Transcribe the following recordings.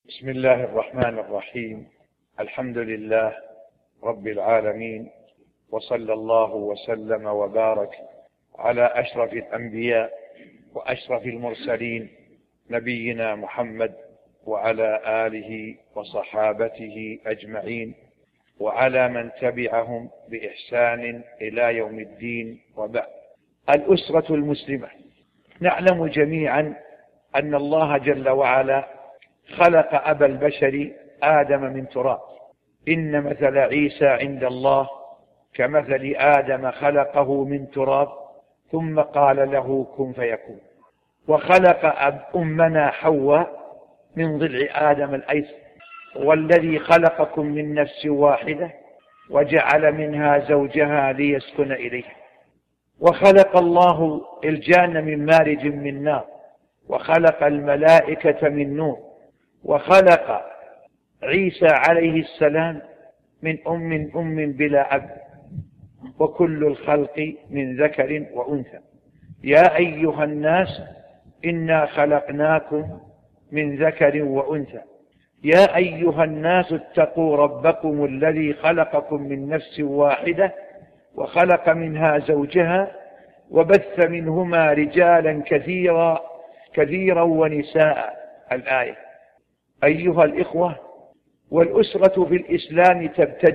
بسم الله الرحمن الرحيم. الحمد لله رب العالمين، وصلى الله وسلم وبارك على أشرف الأنبياء وأشرف المرسلين نبينا محمد وعلى آله وصحابته أجمعين وعلى من تبعهم بإحسان إلى يوم الدين، وبعد. الأسرة المسلمة، نعلم جميعا أن الله جل وعلا خلق أبا البشر آدم من تراب. إن مثل عيسى عند الله كمثل آدم، خلقه من تراب ثم قال له كن فيكون. وخلق أمنا حواء من ضلع آدم الأيسر، والذي خلقكم من نفس واحدة وجعل منها زوجها ليسكن إليها. وخلق الله الجان من مارج من نار، وخلق الملائكة من نور، وخلق عيسى عليه السلام من أم بلا أب، وكل الخلق من ذكر وأنثى. يا أيها الناس إنا خلقناكم من ذكر وأنثى. يا أيها الناس اتقوا ربكم الذي خلقكم من نفس واحدة وخلق منها زوجها وبث منهما رجالا كثيرا ونساء. الآية. أيها الإخوة، والأسرة في الإسلام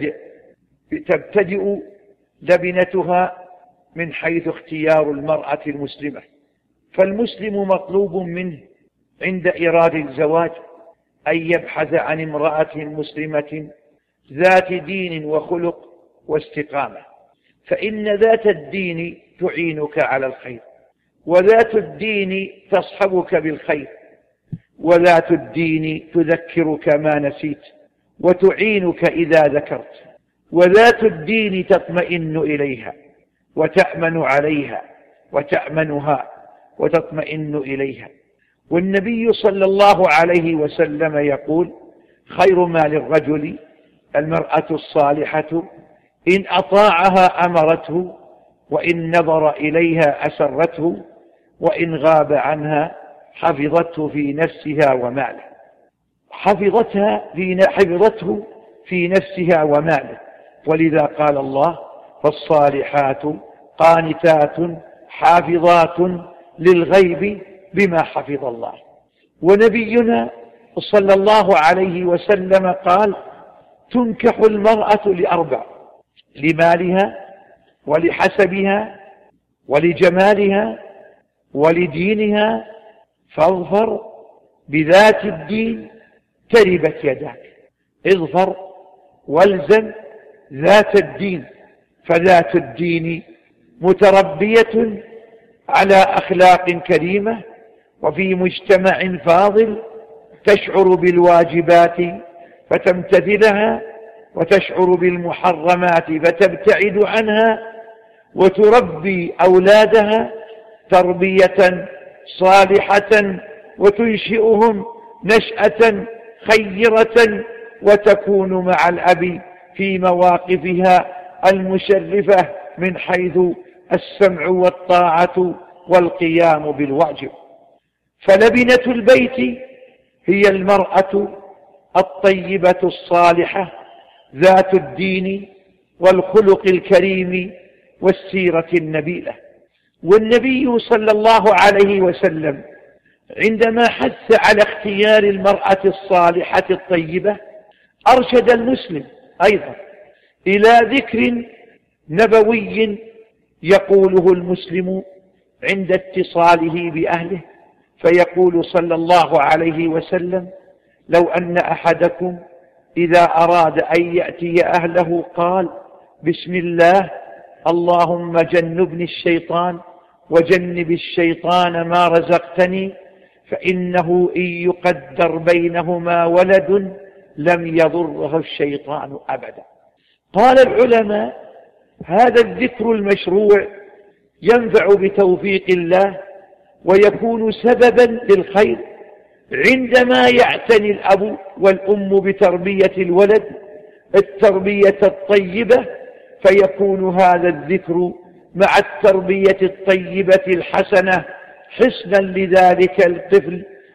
تبتدئ لبنتها من حيث اختيار المرأة المسلمة. فالمسلم مطلوب منه عند إرادة الزواج أن يبحث عن امرأة مسلمة ذات دين وخلق واستقامة، فإن ذات الدين تعينك على الخير، وذات الدين تصحبك بالخير، وذات الدين تذكرك ما نسيت وتعينك إذا ذكرت، وذات الدين تطمئن إليها وتأمن عليها وتأمنها وتطمئن إليها. والنبي صلى الله عليه وسلم يقول: خير ما للرجل المرأة الصالحة إن أطاعها أمرته، وإن نظر إليها أسرته، وإن غاب عنها حفظته في نفسها وماله. حفظته في نفسها وماله. ولذا قال الله: فالصالحات قانتات حافظات للغيب بما حفظ الله. ونبينا صلى الله عليه وسلم قال: تنكح المرأة لأربع: لمالها ولحسبها ولجمالها ولدينها، فاظفر بذات الدين تربت يداك. اظفر والزم ذات الدين، فذات الدين متربية على أخلاق كريمة وفي مجتمع فاضل، تشعر بالواجبات فتمتثلها، وتشعر بالمحرمات فتبتعد عنها، وتربي أولادها تربية صالحة وتنشئهم نشأة خيرة، وتكون مع الأب في مواقفها المشرفة من حيث السمع والطاعة والقيام بالواجب. فلبنة البيت هي المرأة الطيبة الصالحة ذات الدين والخلق الكريم والسيرة النبيلة. والنبي صلى الله عليه وسلم عندما حث على اختيار المرأة الصالحة الطيبة أرشد المسلم أيضا إلى ذكر نبوي يقوله المسلم عند اتصاله بأهله، فيقول صلى الله عليه وسلم: لو أن أحدكم إذا أراد أن يأتي أهله قال: بسم الله، اللهم جنبني الشيطان وجنب الشيطان ما رزقتني، فإنه إن يقدر بينهما ولد لم يضره الشيطان أبدا. قال العلماء: هذا الذكر المشروع ينفع بتوفيق الله ويكون سببا للخير عندما يعتني الأب والأم بتربية الولد التربية الطيبة، فيكون هذا الذكر مع التربية الطيبة الحسنة حصنا لذلك الطفل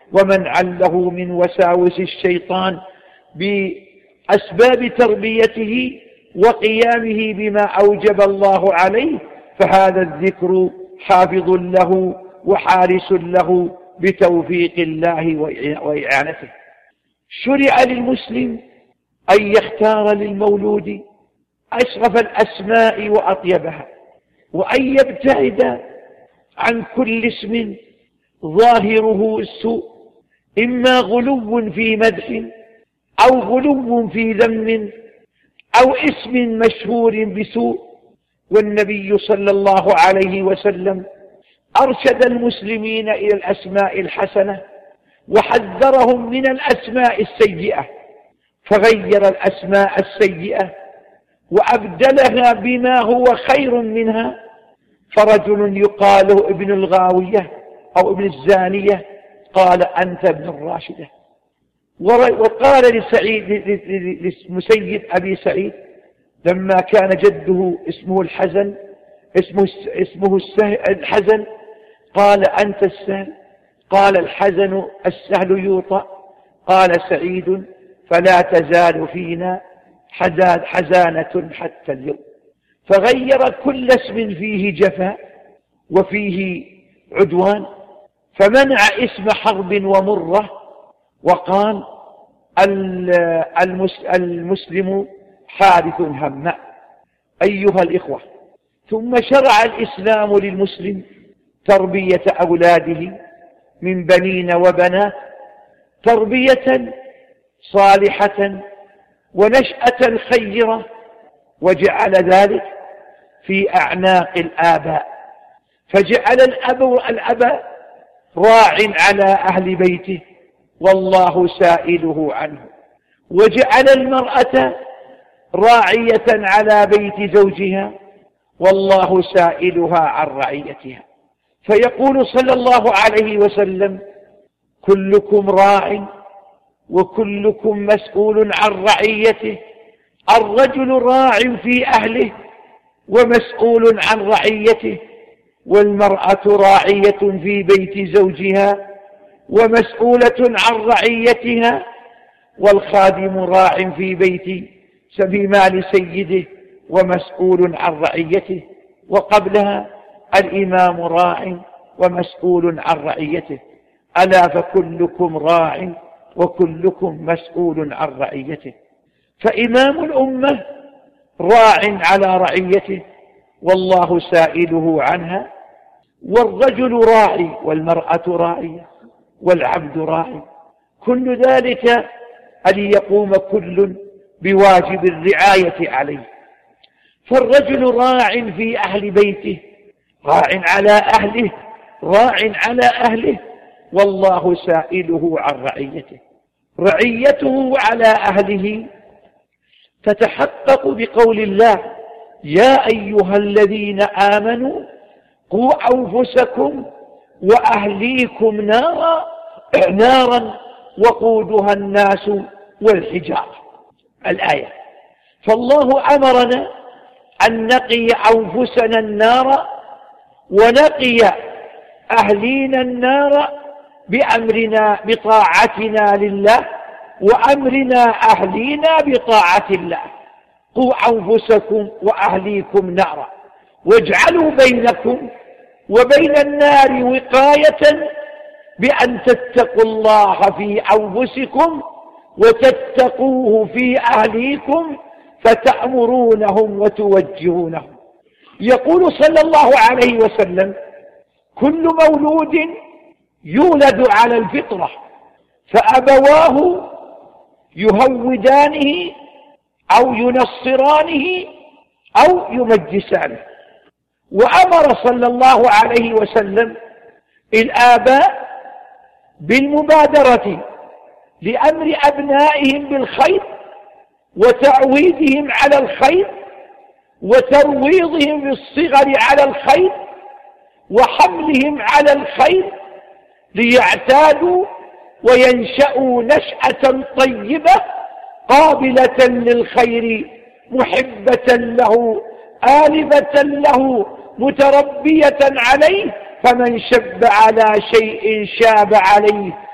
ومنعا له من وساوس الشيطان بأسباب تربيته وقيامه بما أوجب الله عليه، فهذا الذكر حافظ له وحارس له بتوفيق الله وإعانته. شرع للمسلم أن يختار للمولود أشرف الأسماء وأطيبها، وأن يبتعد عن كل اسم ظاهره السوء، إما غلو في مدح أو غلو في ذم أو اسم مشهور بسوء. والنبي صلى الله عليه وسلم أرشد المسلمين إلى الأسماء الحسنة وحذرهم من الأسماء السيئة، فغير الأسماء السيئة وأبدلها بما هو خير منها. فرجل يقال له ابن الغاوية أو ابن الزانية قال أنت ابن الراشدة. وقال لمسيد أبي سعيد لما كان جده اسمه الحزن الحزن قال أنت السهل، قال الحزن السهل يوطأ، قال سعيد فلا تزال فينا حزانة حتى اليوم. فغير كل اسم فيه جفاء وفيه عدوان، فمنع اسم حرب ومرة، وقال المسلم حارث هماء. أيها الإخوة، ثم شرع الإسلام للمسلم تربية أولاده من بنين وبنات تربية صالحة ونشأة خيرة، وجعل ذلك في أعناق الآباء، فجعل الأب راع على أهل بيته والله سائله عنه، وجعل المرأة راعية على بيت زوجها والله سائلها عن رعيتها. فيقول صلى الله عليه وسلم كلكم راع وكلكم مسؤول عن رعيته. الرجل راع في أهله ومسؤول عن رعيته، والمرأة راعية في بيت زوجها ومسؤولة عن رعيتها، والخادم راع في مال سيده ومسؤول عن رعيته، وقبلها الإمام راع ومسؤول عن رعيته. ألا فكلكم راع وكلكم مسؤول عن رعيته. فإمام الأمة راع على رعيته والله سائله عنها، والرجل راعي والمرأة راعية والعبد راعي، كل ذلك أن يقوم كل بواجب الرعاية عليه. فالرجل راع في أهل بيته، راع على أهله والله سائله عن رعيته. رعيته على أهله تتحقق بقول الله يا أيها الذين آمنوا قوا أنفسكم وأهليكم نارا وقودها الناس والحجارة، الآية. فالله أمرنا أن نقي أنفسنا النار ونقي أهلينا النار بأمرنا بطاعتنا لله وأمرنا أهلينا بطاعة الله. قوا أنفسكم وأهليكم نارا واجعلوا بينكم وبين النار وقاية بأن تتقوا الله في أنفسكم وتتقوه في أهليكم فتأمرونهم وتوجهونهم. يقول صلى الله عليه وسلم كل مولود يولد على الفطرة فأبواه يهودانه أو ينصرانه أو يمجسانه. وأمر صلى الله عليه وسلم الآباء بالمبادرة لأمر أبنائهم بالخير وتعويدهم على الخير وترويضهم بالصغر على الخير وحملهم على الخير ليعتادوا وينشأوا نشأة طيبة قابلة للخير محبة له آلفة له متربية عليه. فمن شب على شيء شاب عليه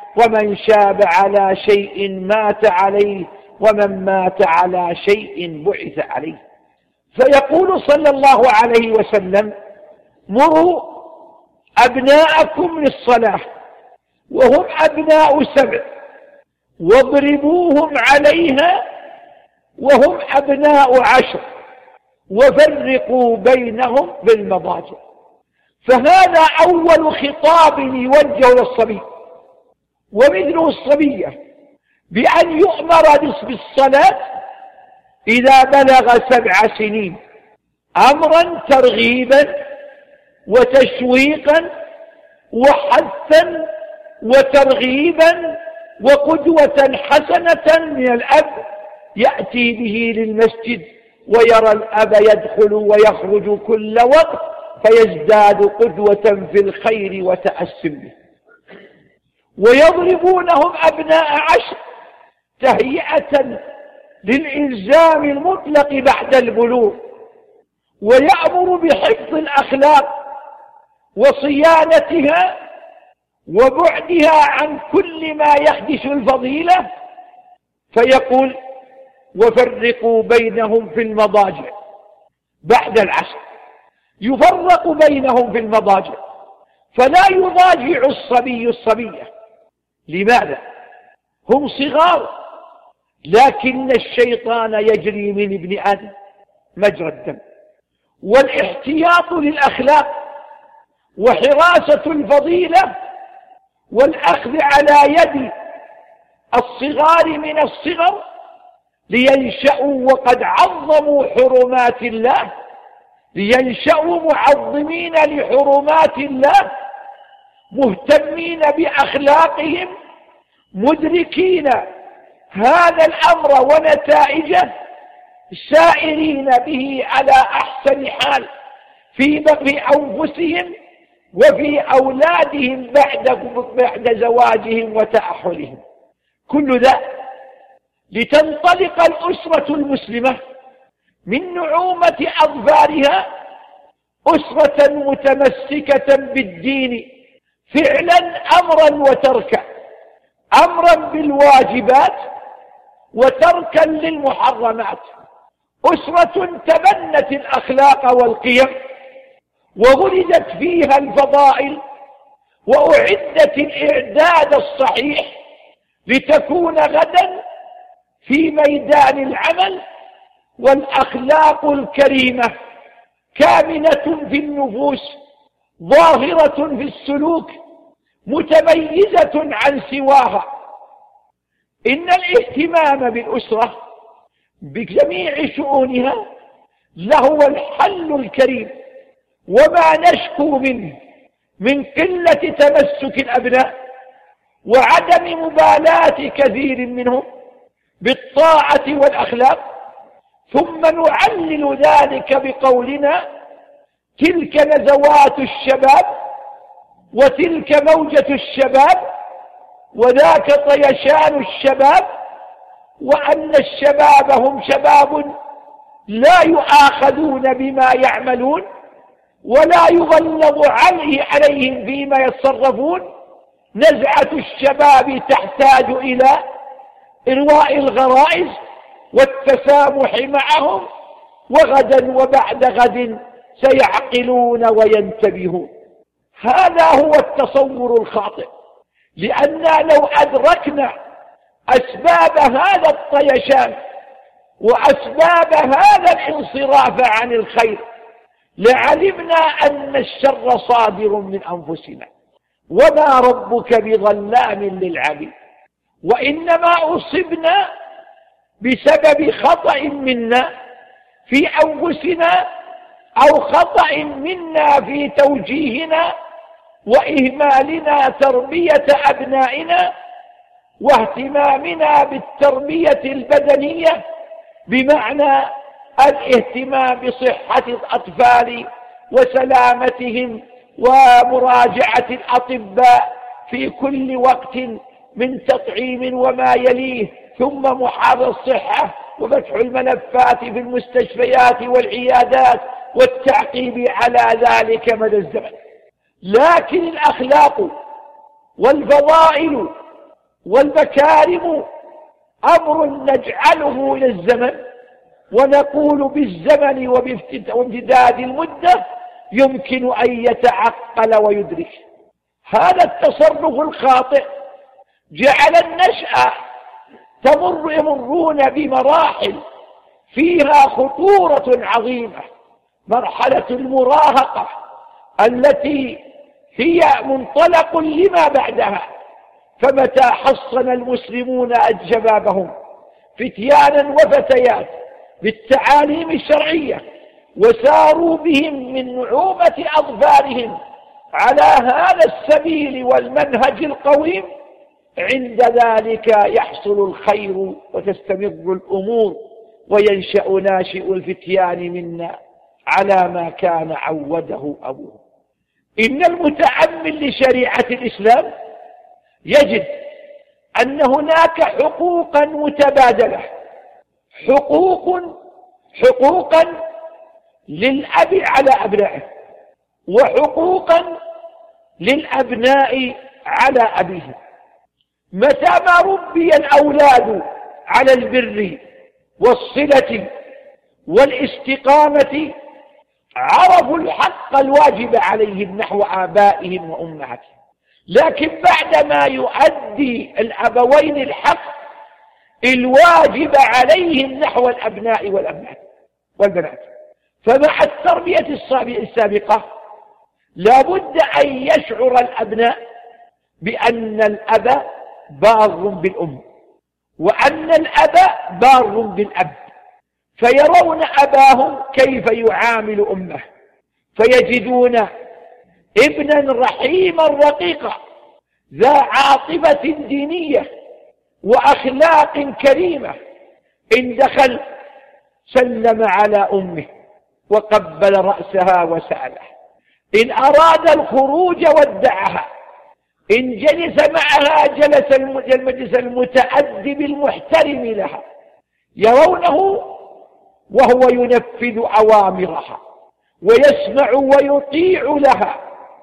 ومن شاب على شيء مات عليه، ومن مات على شيء بعث عليه. فيقول صلى الله عليه وسلم: مروا أبناءكم للصلاة وهم أبناء 7، واضربوهم عليها وهم أبناء 10، وفرقوا بينهم بالمضاجع. فهذا أول خطاب يوجه للصبي، ومثله الصبية بأن يؤمر بالصلاة إذا بلغ 7 سنين، أمرا ترغيبا وتشويقا وحثا وترغيبا وقدوة حسنة من الأب يأتي به للمسجد ويرى الأب يدخل ويخرج كل وقت فيزداد قدوة في الخير وتأسم به. ويضربونهم أبناء 10 تهيئة للإلزام المطلق بعد البلوغ، ويأمر بحفظ الأخلاق وصيانتها وبعدها عن كل ما يخدش الفضيلة، فيقول: وفرقوا بينهم في المضاجع. بعد العصر يفرق بينهم في المضاجع، فلا يضاجع الصبي الصبية. لماذا؟ هم صغار، لكن الشيطان يجري من ابن آدم مجرى الدم. والاحتياط للأخلاق وحراسة الفضيلة والأخذ على يد الصغار من الصغر لينشأوا وقد عظموا حرمات الله، لينشأوا معظمين لحرمات الله، مهتمين بأخلاقهم، مدركين هذا الأمر ونتائجه، سائرين به على أحسن حال في أنفسهم وفي أولادهم بعد زواجهم وتأحلهم. كل ذا لتنطلق الأسرة المسلمة من نعومة أظفارها أسرة متمسكة بالدين فعلا أمرا وتركا، أمرا بالواجبات وتركا للمحرمات، أسرة تبنت الأخلاق والقيم وولدت فيها الفضائل وأعدت الإعداد الصحيح لتكون غدا في ميدان العمل والأخلاق الكريمة كامنة في النفوس، ظاهرة في السلوك، متميزة عن سواها. إن الاهتمام بالأسرة بجميع شؤونها لهو الحل الكريم، وما نشكو منه من قلة تمسك الأبناء وعدم مبالاة كثير منهم بالطاعة والأخلاق، ثم نعلل ذلك بقولنا: تلك نزوات الشباب، وتلك موجة الشباب، وذاك طيشان الشباب، وأن الشباب هم شباب لا يؤاخذون بما يعملون ولا يغلظ عليهم فيما يتصرفون. نزعة الشباب تحتاج إلى إرواء الغرائز والتسامح معهم، وغدا وبعد غد سيعقلون وينتبهون. هذا هو التصور الخاطئ، لأننا لو أدركنا أسباب هذا الطيشان وأسباب هذا الانصراف عن الخير لعلمنا أن الشر صادر من أنفسنا، وما ربك بظلام للعبيد. وإنما أصبنا بسبب خطأ منا في أنفسنا أو خطأ منا في توجيهنا وإهمالنا تربية أبنائنا واهتمامنا بالتربية البدنية، بمعنى الاهتمام بصحة الأطفال وسلامتهم ومراجعة الأطباء في كل وقت من تطعيم وما يليه، ثم محافظة الصحة وفتح الملفات في المستشفيات والعيادات والتعقيب على ذلك مدى الزمن. لكن الأخلاق والفضائل والمكارم أمر نجعله إلى الزمن، ونقول بالزمن وبامتداد المدة يمكن أن يتعقل ويدرك. هذا التصرف الخاطئ جعل النشأة يمرون بمراحل فيها خطورة عظيمة. مرحلة المراهقة التي هي منطلق لما بعدها، فمتى حصن المسلمون شبابهم فتيانا وفتيات بالتعاليم الشرعية وساروا بهم من نعومة أظفارهم على هذا السبيل والمنهج القويم، عند ذلك يحصل الخير وتستمر الأمور وينشأ ناشئ الفتيان منا على ما كان عوده أبوه. إن المتأمل لشريعة الإسلام يجد أن هناك حقوقا متبادلة، حقوقا للأب على أبنائه، وحقوقا للأبناء على أبيهم. متى ما ربي الأولاد على البر والصلة والاستقامة عرفوا الحق الواجب عليهم نحو آبائهم وأمهاتهم. لكن بعدما يؤدي الأبوين الحق الواجب عليهم نحو الأبناء والبنات، فمع التربية السابقة لا بد أن يشعر الأبناء بأن الأب بار بالأم، وأن الأب بار بالأب، فيرون أباهم كيف يعامل أمه، فيجدون ابنا رحيما رقيقا ذا عاطفة دينية وأخلاق كريمة، إن دخل سلم على أمه وقبل رأسها وسأله، إن أراد الخروج ودعها، إن جلس معها جلس المجلس المتأدب المحترم لها، يرونه وهو ينفذ أوامرها ويسمع ويطيع لها،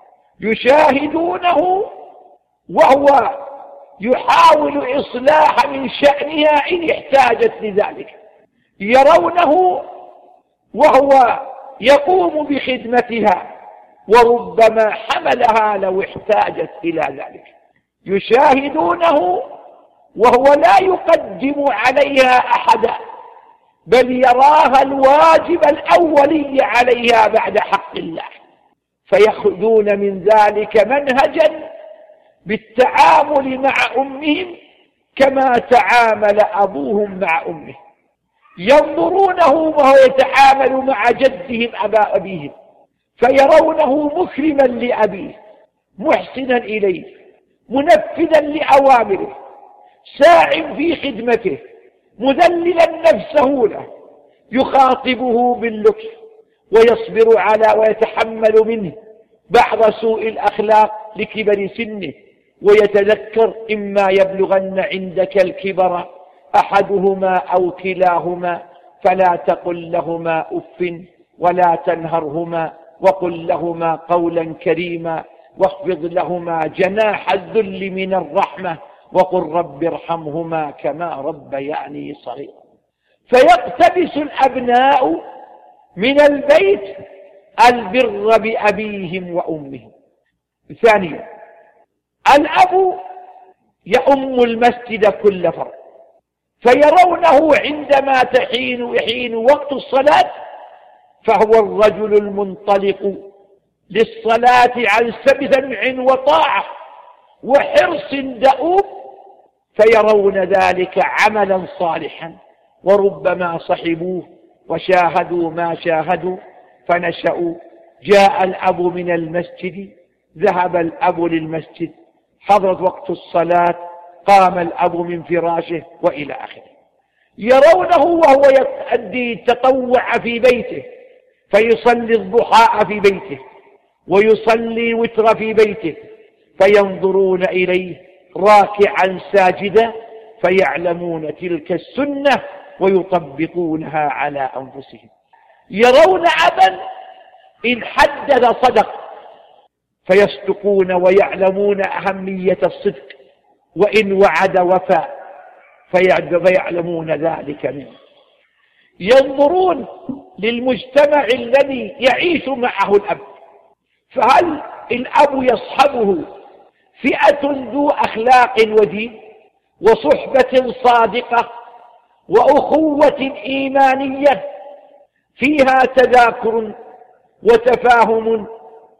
يشاهدونه وهو يحاول إصلاح من شأنها إن احتاجت لذلك، يرونه وهو يقوم بخدمتها وربما حملها لو احتاجت إلى ذلك، يشاهدونه وهو لا يقدم عليها أحدا، بل يراها الواجب الأولي عليها بعد حق الله، فيأخذون من ذلك منهجا بالتعامل مع أمهم كما تعامل أبوهم مع أمه، ينظرونه وهو يتعامل مع جدهم أبا أبيهم، فيرونه مكرما لأبيه، محسنا إليه، منفذا لأوامره، ساع في خدمته، مذللا نفسه له، يخاطبه باللطف ويصبر على ويتحمل منه بعض سوء الأخلاق لكبر سنه، ويتذكر إما يبلغن عندك الكبر أحدهما أو كلاهما فلا تقل لهما أف ولا تنهرهما وقل لهما قولا كريما واخفض لهما جناح الذل من الرحمة وقل رب ارحمهما كما ربياني صغيرا. فيقتبس الأبناء من البيت البر بأبيهم وأمهم. ثانيا، الأب يؤم المسجد كل فرد، فيرونه عندما يحين وقت الصلاة فهو الرجل المنطلق للصلاة عن سمع وطاعة وحرص دؤوب، فيرون ذلك عملا صالحا، وربما صحبوه وشاهدوا ما شاهدوا فنشأوا. جاء الأب من المسجد، ذهب الأب للمسجد، حضرت وقت الصلاة، قام الأب من فراشه وإلى آخره. يرونه وهو يؤدي التطوع في بيته، فيصلي الضحى في بيته ويصلي الوتر في بيته، فينظرون إليه راكعا ساجدا، فيعلمون تلك السنة ويطبقونها على أنفسهم. يرون أبا إن حدث صدق، فيصدقون ويعلمون أهمية الصدق وإن وعد وفى فيعلمون ذلك منه. ينظرون للمجتمع الذي يعيش معه الأب، فهل الأب يصحبه فئة ذو أخلاق ودين وصحبة صادقة وأخوة إيمانية فيها تذاكر وتفاهم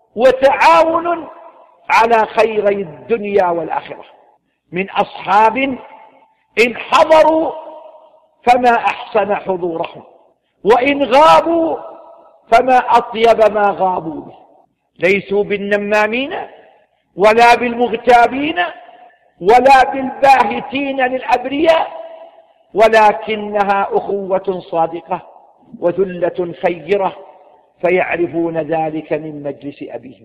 وتعاون على خيري الدنيا والآخرة، من أصحاب إن حضروا فما أحسن حضورهم، وإن غابوا فما أطيب ما غابوا به، ليسوا بالنمامين ولا بالمغتابين ولا بالباهتين للأبرياء، ولكنها أخوة صادقة وذلة خيرة، فيعرفون ذلك من مجلس أبيهم.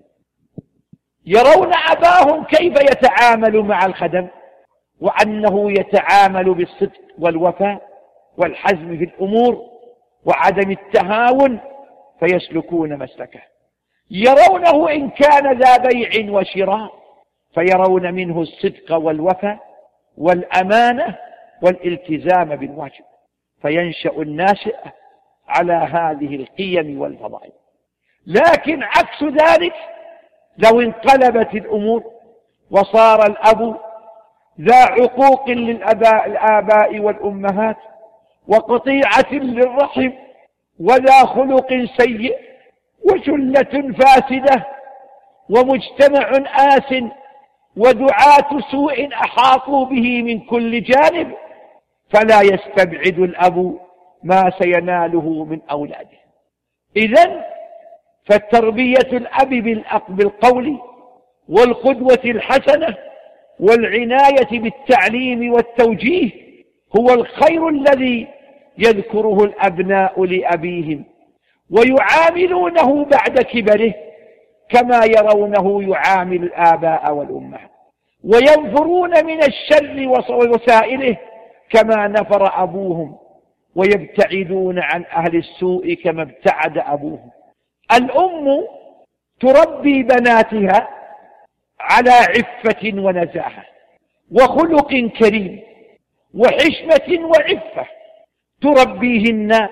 يرون أباهم كيف يتعامل مع الخدم، وأنه يتعامل بالصدق والوفاء والحزم في الأمور وعدم التهاون، فيسلكون مسلكه. يرونه إن كان ذا بيع وشراء، فيرون منه الصدق والوفاء والأمانة والالتزام بالواجب، فينشأ الناشئ على هذه القيم والفضائل. لكن عكس ذلك، لو انقلبت الأمور وصار الأب ذا عقوق للآباء والأمهات وقطيعة للرحم وذا خلق سيء وشلة فاسدة ومجتمع آس ودعاة سوء أحاطوا به من كل جانب، فلا يستبعد الأب ما سيناله من أولاده. إذن فالتربية الأب بالقول والقدوة الحسنة والعناية بالتعليم والتوجيه هو الخير الذي يذكره الأبناء لأبيهم، ويعاملونه بعد كبره كما يرونه يعامل الآباء والأمهات، وينفرون من الشر ووسائله كما نفر أبوهم، ويبتعدون عن أهل السوء كما ابتعد أبوهم. الأم تربي بناتها على عفة ونزاهة وخلق كريم وحشمة وعفة، تربيهن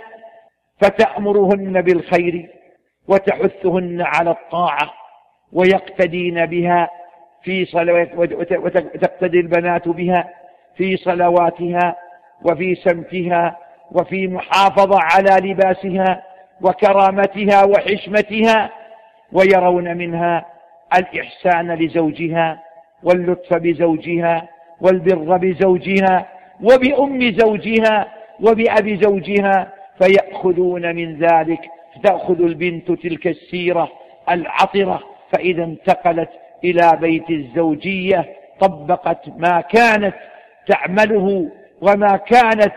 فتأمرهن بالخير وتحثهن على الطاعة ويقتدين بها في صلوات، وتقتدي البنات بها في صلواتها وفي سمتها وفي محافظة على لباسها وكرامتها وحشمتها، ويرون منها الإحسان لزوجها واللطف بزوجها والبر بزوجها وبأم زوجها وبأب زوجها، فيأخذون من ذلك. تأخذ البنت تلك السيرة العطرة، فإذا انتقلت إلى بيت الزوجية طبقت ما كانت تعمله وما كانت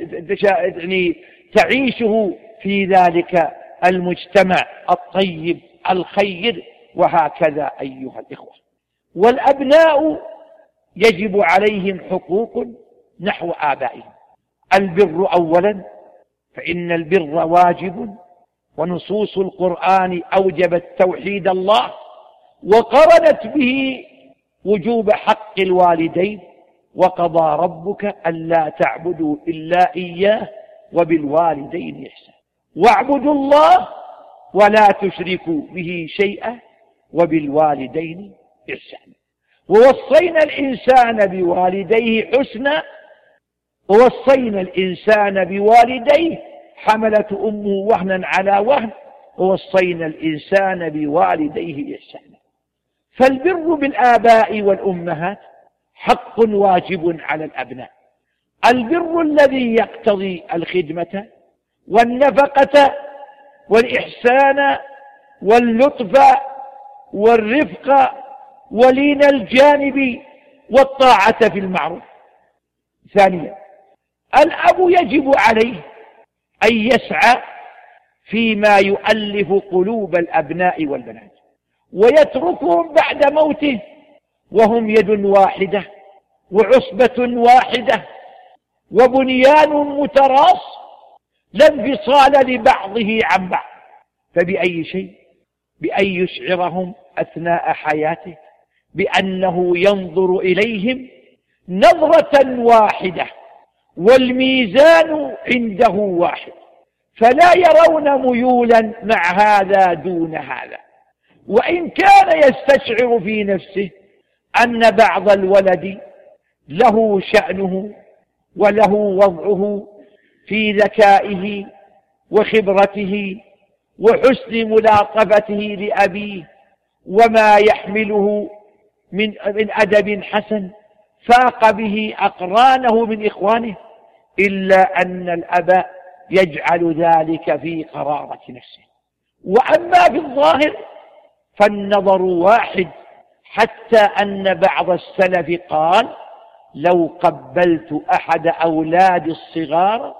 تعيشه في ذلك المجتمع الطيب الخير. وهكذا أيها الإخوة، والأبناء يجب عليهم حقوق نحو آبائهم. البر أولا، فإن البر واجب، ونصوص القرآن أوجبت توحيد الله وقرنت به وجوب حق الوالدين، وقضى ربك ألا تعبدوا إلا إياه وبالوالدين إحسانا واعبدوا الله ولا تشركوا به شيئا وبالوالدين إحسانا. ووصينا الإنسان بوالديه حسنا، ووصينا الإنسان بوالديه حملة أمه وهنا على وهن، ووصينا الإنسان بوالديه إحسانا. فالبر بالآباء والأمهات حق واجب على الأبناء، البر الذي يقتضي الخدمة والنفقة والإحسان واللطف والرفق ولين الجانب والطاعة في المعروف. ثانيا، الأب يجب عليه أن يسعى فيما يؤلف قلوب الأبناء والبنات، ويتركهم بعد موته وهم يد واحدة وعصبة واحدة وبنيان متراص لا انفصال لبعضه عن بعض. فبأي شيء؟ بأن يشعرهم أثناء حياته بأنه ينظر إليهم نظرة واحدة، والميزان عنده واحد، فلا يرون ميولا مع هذا دون هذا. وإن كان يستشعر في نفسه أن بعض الولد له شأنه وله وضعه في ذكائه وخبرته وحسن ملاطفته لأبيه وما يحمله من أدب حسن فاق به أقرانه من إخوانه، إلا أن الأب يجعل ذلك في قرارة نفسه. وأما في الظاهر فالنظر واحد، حتى أن بعض السلف قال: لو قبلت أحد أولاد الصغار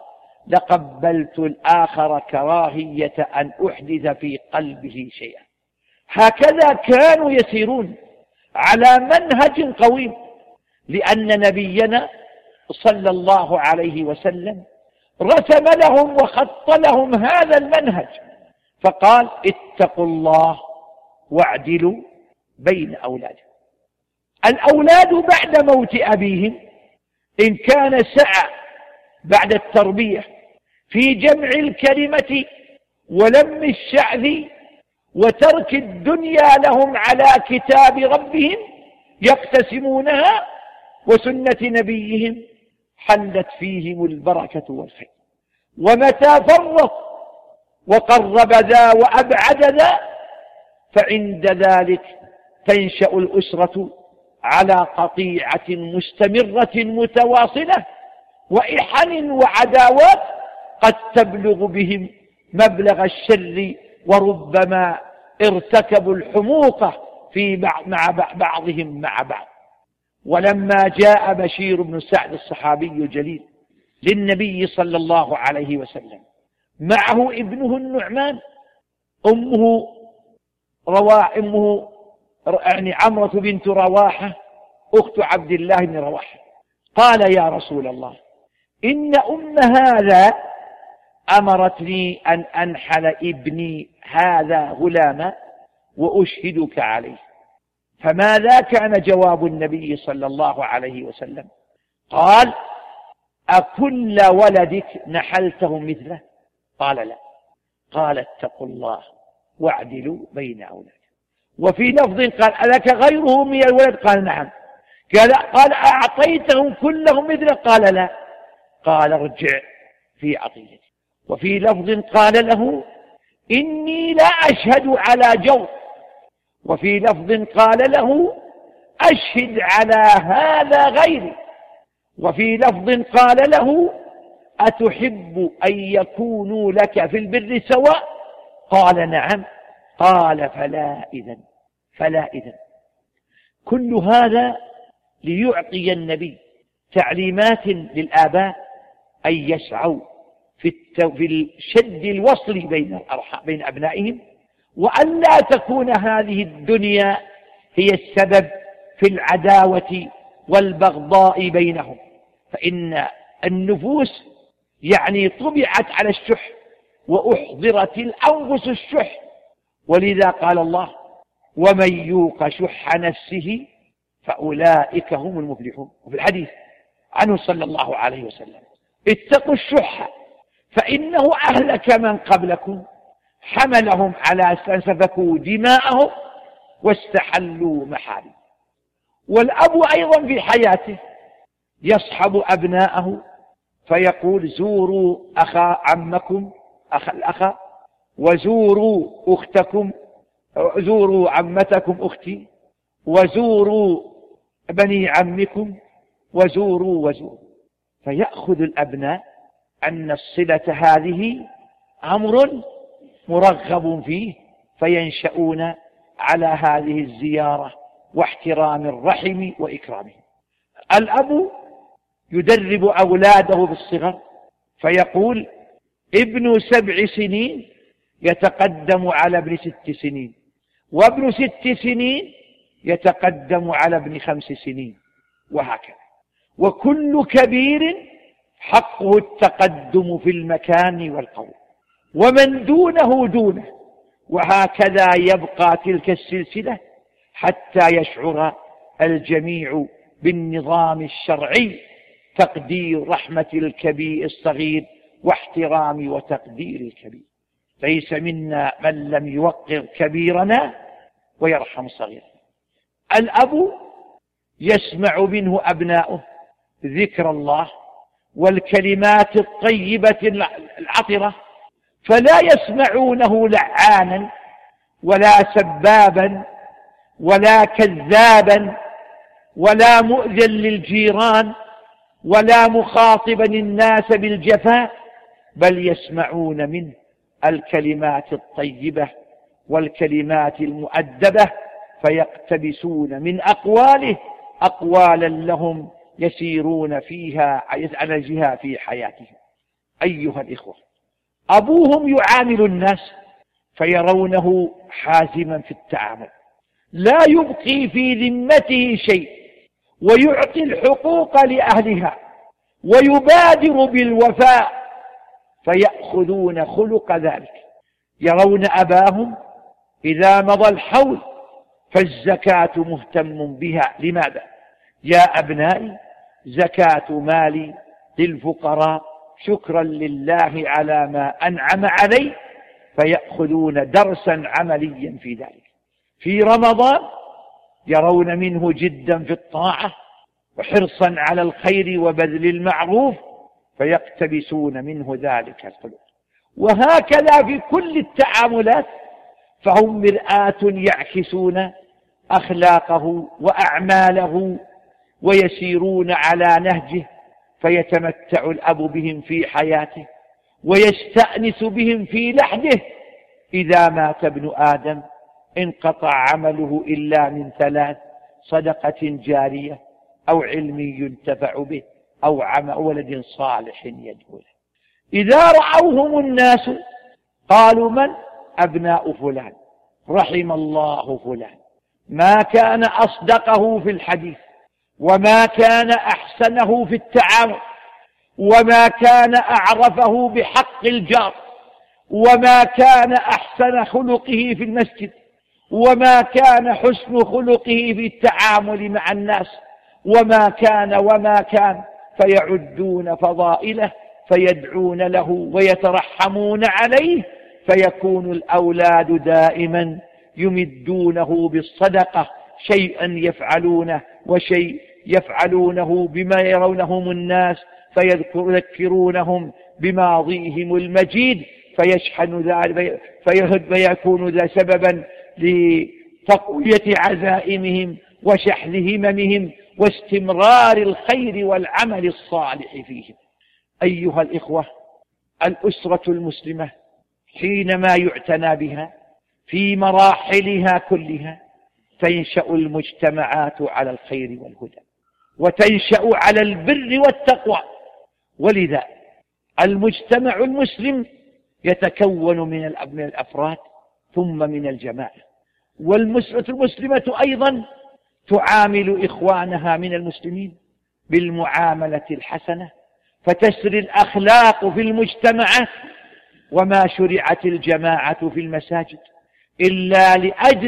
لقبلت الآخر كراهية أن أحدث في قلبه شيئا. هكذا كانوا يسيرون على منهج قويم، لأن نبينا صلى الله عليه وسلم رسم لهم وخط لهم هذا المنهج، فقال: اتقوا الله واعدلوا بين أولادكم. الأولاد بعد موت أبيهم إن كان سعى بعد التربية في جمع الكلمة ولم الشعث وترك الدنيا لهم على كتاب ربهم يقتسمونها وسنة نبيهم، حلت فيهم البركة والخير. ومتى فرط وقرب ذا وأبعد ذا فعند ذلك تنشأ الأسرة على قطيعة مستمرة متواصلة وإحن وعداوات قد تبلغ بهم مبلغ الشر، وربما ارتكبوا الحموقة مع بعضهم مع بعض. ولما جاء بشير بن سعد الصحابي الجليل للنبي صلى الله عليه وسلم معه ابنه النعمان، أمه عمرة بنت رواحة أخت عبد الله بن رواحة، قال: يا رسول الله، إن أم هذا أمرتني أن أنحل ابني هذا غلاما وأشهدك عليه. فماذا كان جواب النبي صلى الله عليه وسلم؟ قال: أكل ولدك نحلته مثله؟ قال: لا. قال: اتقوا الله واعدلوا بين أولادكم. وفي لفظ قال: ألك غيره من الولد؟ قال: نعم. قال: أعطيتهم كلهم مثله؟ قال: لا. قال: ارجع في عطيتي. وفي لفظ قال له: إني لا أشهد على جور. وفي لفظ قال له: أشهد على هذا غيري. وفي لفظ قال له: أتحب أن يكونوا لك في البر سواء؟ قال: نعم. قال: فلا إذن. كل هذا ليعطي النبي تعليمات للآباء أن يسعوا في شد الوصل بين أبنائهم، وأن لا تكون هذه الدنيا هي السبب في العداوة والبغضاء بينهم. فإن النفوس طبعت على الشح، وأحضرت الأنفس الشح، ولذا قال الله: ومن يوق شح نفسه فأولئك هم المفلحون. وفي الحديث عنه صلى الله عليه وسلم: اتقوا الشح فإنه أهلك من قبلكم، حملهم على أن سفكوا دماءهم واستحلوا محارم. والأب أيضا في حياته يصحب أبناءه فيقول: زوروا أخا عمكم الأخ، وزوروا أختكم، زوروا عمتكم أختي، وزوروا بني عمكم، وزوروا. فيأخذ الأبناء أن الصلة هذه أمر مرغب فيه، فينشأون على هذه الزيارة واحترام الرحم وإكرامه. الأب يدرب أولاده بالصغر فيقول: ابن 7 سنين يتقدم على ابن 6 سنين، وابن 6 سنين يتقدم على ابن 5 سنين، وهكذا. وكل كبير حقه التقدم في المكان والقول، ومن دونه دونه، وهكذا يبقى تلك السلسلة حتى يشعر الجميع بالنظام الشرعي تقدير رحمة الكبير الصغير واحترام وتقدير الكبير. ليس منا من لم يوقر كبيرنا ويرحم صغيرنا. الأب يسمع منه أبناؤه ذكر الله والكلمات الطيبة العطرة، فلا يسمعونه لعانا ولا سبابا ولا كذابا ولا مؤذيا للجيران ولا مخاطبا الناس بالجفاء، بل يسمعون منه الكلمات الطيبة والكلمات المؤدبة، فيقتبسون من أقواله أقوالا لهم يسيرون فيها عليها في حياتهم. أيها الإخوة، أبوهم يعامل الناس فيرونه حازما في التعامل، لا يبقي في ذمته شيء، ويعطي الحقوق لأهلها ويبادر بالوفاء، فيأخذون خلق ذلك. يرون أباهم إذا مضى الحول فالزكاة مهتم بها. لماذا؟ يا أبنائي، زكاة مالي للفقراء شكرا لله على ما أنعم علي، فيأخذون درسا عمليا في ذلك. في رمضان يرون منه جدا في الطاعة وحرصا على الخير وبذل المعروف، فيقتبسون منه ذلك الخلق. وهكذا في كل التعاملات، فهم مرآة يعكسون أخلاقه وأعماله ويسيرون على نهجه، فيتمتع الأب بهم في حياته ويستأنس بهم في لحده. إذا مات ابن آدم انقطع عمله إلا من ثلاث: صدقة جارية أو علم ينتفع به أو ولد صالح يدعو له. إذا رأوهم الناس قالوا: من؟ أبناء فلان، رحم الله فلان، ما كان أصدقه في الحديث، وما كان أحسنه في التعامل، وما كان أعرفه بحق الجار، وما كان أحسن خلقه في المسجد، وما كان حسن خلقه في التعامل مع الناس، وما كان فيعدون فضائله فيدعون له ويترحمون عليه، فيكون الأولاد دائما يمدونه بالصدقة، شيئا يفعلونه وشيء يفعلونه بما يرونهم الناس، فيذكرونهم بماضيهم المجيد، فيشحن ذلك فيكون ذا سببا لتقوية عزائمهم وشحذ هممهم واستمرار الخير والعمل الصالح فيهم. أيها الإخوة، الأسرة المسلمة حينما يعتنى بها في مراحلها كلها تنشأ المجتمعات على الخير والهدى، وتنشأ على البر والتقوى. ولذا المجتمع المسلم يتكون من الأفراد ثم من الجماعة. والأسرة المسلمة أيضا تعامل إخوانها من المسلمين بالمعاملة الحسنة، فتسري الأخلاق في المجتمعات. وما شرعت الجماعة في المساجد إلا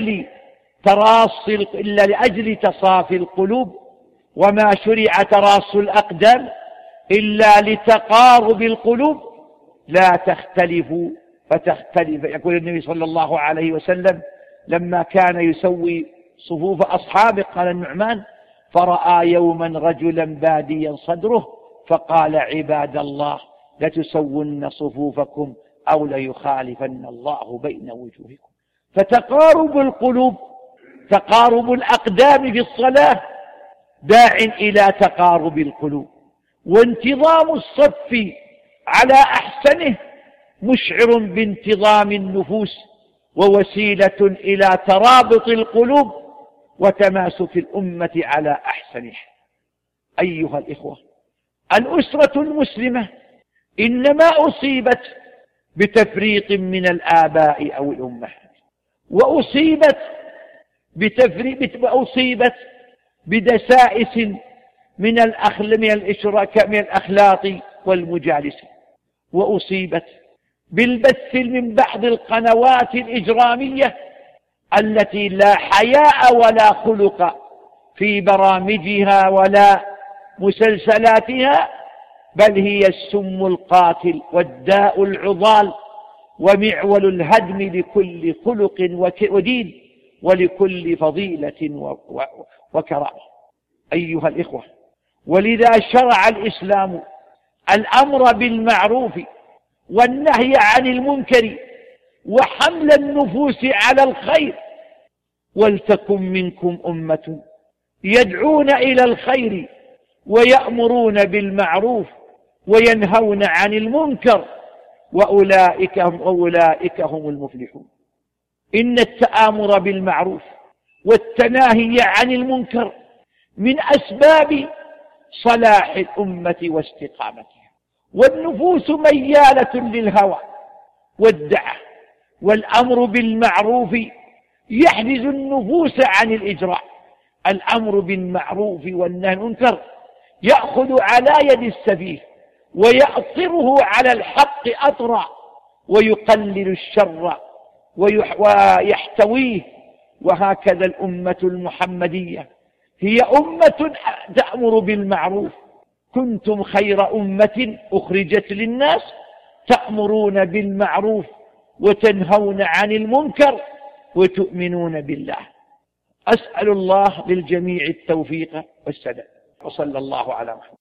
لأجل تصافي القلوب، وما شرع تراصي الأقدام إلا لتقارب القلوب. لا تختلفوا فتختلف. يقول النبي صلى الله عليه وسلم لما كان يسوي صفوف أصحابه، قال النعمان: فرأى يوما رجلا باديا صدره فقال: عباد الله، لتسون صفوفكم أو ليخالفن الله بين وجوهكم. فتقارب القلوب، تقارب الأقدام في الصلاة داع إلى تقارب القلوب، وانتظام الصف على أحسنه مشعر بانتظام النفوس ووسيلة إلى ترابط القلوب وتماسك الأمة على أحسنها. أيها الإخوة، الأسرة المسلمة إنما أصيبت بتفريط من الآباء أو الأمهات، وأصيبت بدسائس من الأخلاق والمجالس، وأصيبت بالبث من بعض القنوات الإجرامية التي لا حياء ولا خلق في برامجها ولا مسلسلاتها، بل هي السم القاتل والداء العضال ومعول الهدم لكل خلق ودين ولكل فضيلة وكرامة. أيها الإخوة، ولذا شرع الإسلام الأمر بالمعروف والنهي عن المنكر وحمل النفوس على الخير. ولتكن منكم أمة يدعون إلى الخير ويأمرون بالمعروف وينهون عن المنكر وأولئك هم المفلحون. إن التآمر بالمعروف والتناهي عن المنكر من أسباب صلاح الأمة واستقامتها، والنفوس ميالة للهوى والدعة، والأمر بالمعروف يحجز النفوس عن الإجراء. الأمر بالمعروف والنهي عن المنكر يأخذ على يد السفيه ويأطره على الحق أطرا ويقلل الشر ويحتويه. وهكذا الأمة المحمدية هي أمة تأمر بالمعروف. كنتم خير أمة أخرجت للناس تأمرون بالمعروف وتنهون عن المنكر وتؤمنون بالله. أسأل الله للجميع التوفيق والسداد، وصلى الله على محمد.